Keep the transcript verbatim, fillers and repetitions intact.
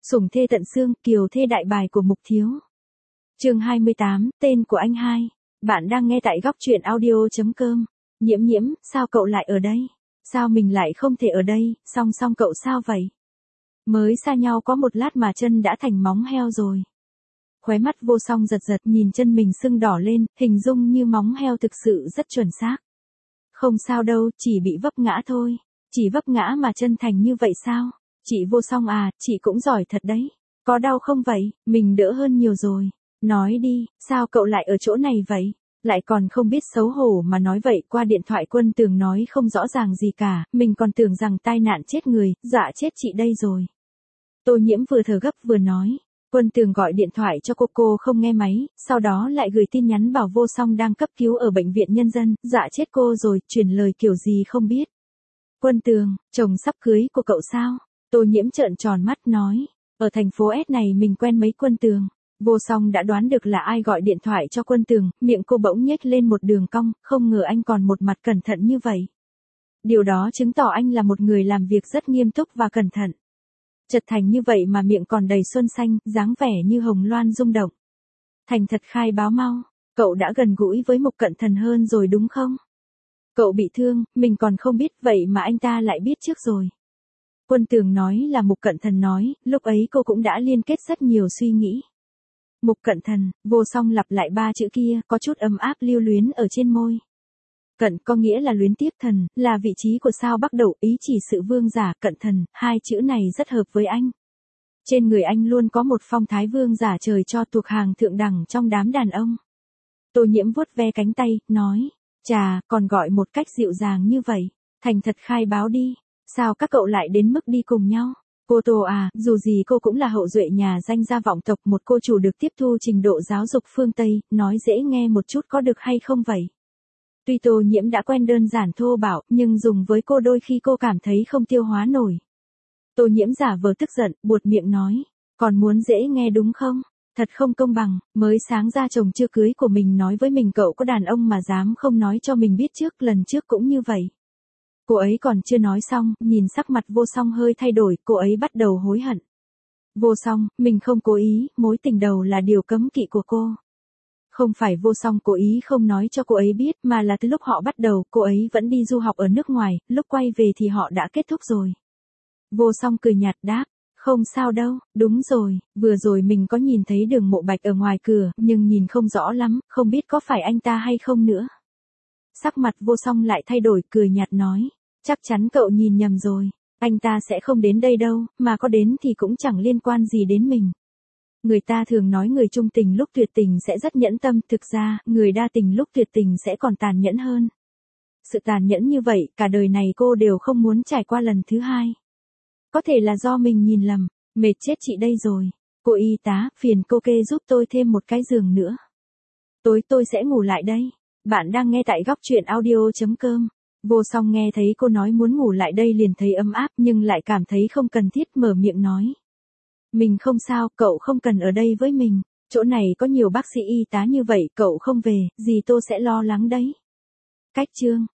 Sủng thê tận xương, kiều thê đại bài của Mục Thiếu. Chương hai mươi tám, tên của anh hai. Bạn đang nghe tại góc truyện audio.com. Nhiễm nhiễm, sao cậu lại ở đây? Sao mình lại không thể ở đây, song song cậu sao vậy? Mới xa nhau có một lát mà chân đã thành móng heo rồi. Khóe mắt Vô Song giật giật nhìn chân mình sưng đỏ lên, hình dung như móng heo thực sự rất chuẩn xác. Không sao đâu, chỉ bị vấp ngã thôi. Chỉ vấp ngã mà chân thành như vậy sao? Chị Vô Song à, chị cũng giỏi thật đấy. Có đau không vậy? Mình đỡ hơn nhiều rồi. Nói đi, sao cậu lại ở chỗ này vậy? Lại còn không biết xấu hổ mà nói vậy. Qua điện thoại Quân Tường nói không rõ ràng gì cả, mình còn tưởng rằng tai nạn chết người, dọa chết chị đây rồi. Tô Nhiễm vừa thở gấp vừa nói. Quân Tường gọi điện thoại cho cô, cô không nghe máy, sau đó lại gửi tin nhắn bảo Vô Song đang cấp cứu ở bệnh viện nhân dân, dọa chết cô rồi, truyền lời kiểu gì không biết. Quân Tường, chồng sắp cưới của cậu sao? Tô Nhiễm trợn tròn mắt nói, ở thành phố S này mình quen mấy Quân Tường. Vô Song đã đoán được là ai gọi điện thoại cho Quân Tường, miệng cô bỗng nhếch lên một đường cong, không ngờ anh còn một mặt cẩn thận như vậy. Điều đó chứng tỏ anh là một người làm việc rất nghiêm túc và cẩn thận. Chật thành như vậy mà miệng còn đầy xuân xanh, dáng vẻ như hồng loan rung động. Thành thật khai báo mau, cậu đã gần gũi với Mục Cận Thần hơn rồi đúng không? Cậu bị thương, mình còn không biết vậy mà anh ta lại biết trước rồi. Quân Tường nói là Mục Cận Thần nói, lúc ấy cô cũng đã liên kết rất nhiều suy nghĩ. Mục Cận Thần, Vô Song lặp lại ba chữ kia, có chút ấm áp lưu luyến ở trên môi. Cận có nghĩa là luyến tiếc, thần, là vị trí của sao Bắc Đẩu, ý chỉ sự vương giả. Cận Thần, hai chữ này rất hợp với anh. Trên người anh luôn có một phong thái vương giả trời cho, thuộc hàng thượng đẳng trong đám đàn ông. Tô Nhiễm vuốt ve cánh tay, nói, chà, còn gọi một cách dịu dàng như vậy, thành thật khai báo đi, sao các cậu lại đến mức đi cùng nhau? Cô Tô à, dù gì cô cũng là hậu duệ nhà danh gia vọng tộc, một cô chủ được tiếp thu trình độ giáo dục phương Tây, nói dễ nghe một chút có được hay không vậy? Tuy Tô Nhiễm đã quen đơn giản thô bạo, nhưng dùng với cô đôi khi cô cảm thấy không tiêu hóa nổi. Tô Nhiễm giả vờ tức giận, buột miệng nói, còn muốn dễ nghe đúng không? Thật không công bằng, mới sáng ra chồng chưa cưới của mình nói với mình cậu có đàn ông mà dám không nói cho mình biết trước, lần trước cũng như vậy. Cô ấy còn chưa nói xong, nhìn sắc mặt Vô Song hơi thay đổi, cô ấy bắt đầu hối hận. Vô Song, mình không cố ý, mối tình đầu là điều cấm kỵ của cô. Không phải Vô Song cố ý không nói cho cô ấy biết, mà là từ lúc họ bắt đầu, cô ấy vẫn đi du học ở nước ngoài, lúc quay về thì họ đã kết thúc rồi. Vô Song cười nhạt đáp, không sao đâu, đúng rồi, vừa rồi mình có nhìn thấy Đường Mộ Bạch ở ngoài cửa, nhưng nhìn không rõ lắm, không biết có phải anh ta hay không nữa. Sắc mặt Vô Song lại thay đổi, cười nhạt nói, chắc chắn cậu nhìn nhầm rồi, anh ta sẽ không đến đây đâu, mà có đến thì cũng chẳng liên quan gì đến mình. Người ta thường nói người trung tình lúc tuyệt tình sẽ rất nhẫn tâm, thực ra, người đa tình lúc tuyệt tình sẽ còn tàn nhẫn hơn. Sự tàn nhẫn như vậy, cả đời này cô đều không muốn trải qua lần thứ hai. Có thể là do mình nhìn lầm, mệt chết chị đây rồi. Cô y tá, phiền cô kê giúp tôi thêm một cái giường nữa. Tối tôi sẽ ngủ lại đây. Bạn đang nghe tại góc truyện audio.com. Vô Song nghe thấy cô nói muốn ngủ lại đây liền thấy ấm áp, nhưng lại cảm thấy không cần thiết, mở miệng nói. Mình không sao, cậu không cần ở đây với mình. Chỗ này có nhiều bác sĩ y tá như vậy, cậu không về, gì tôi sẽ lo lắng đấy. Cách chương.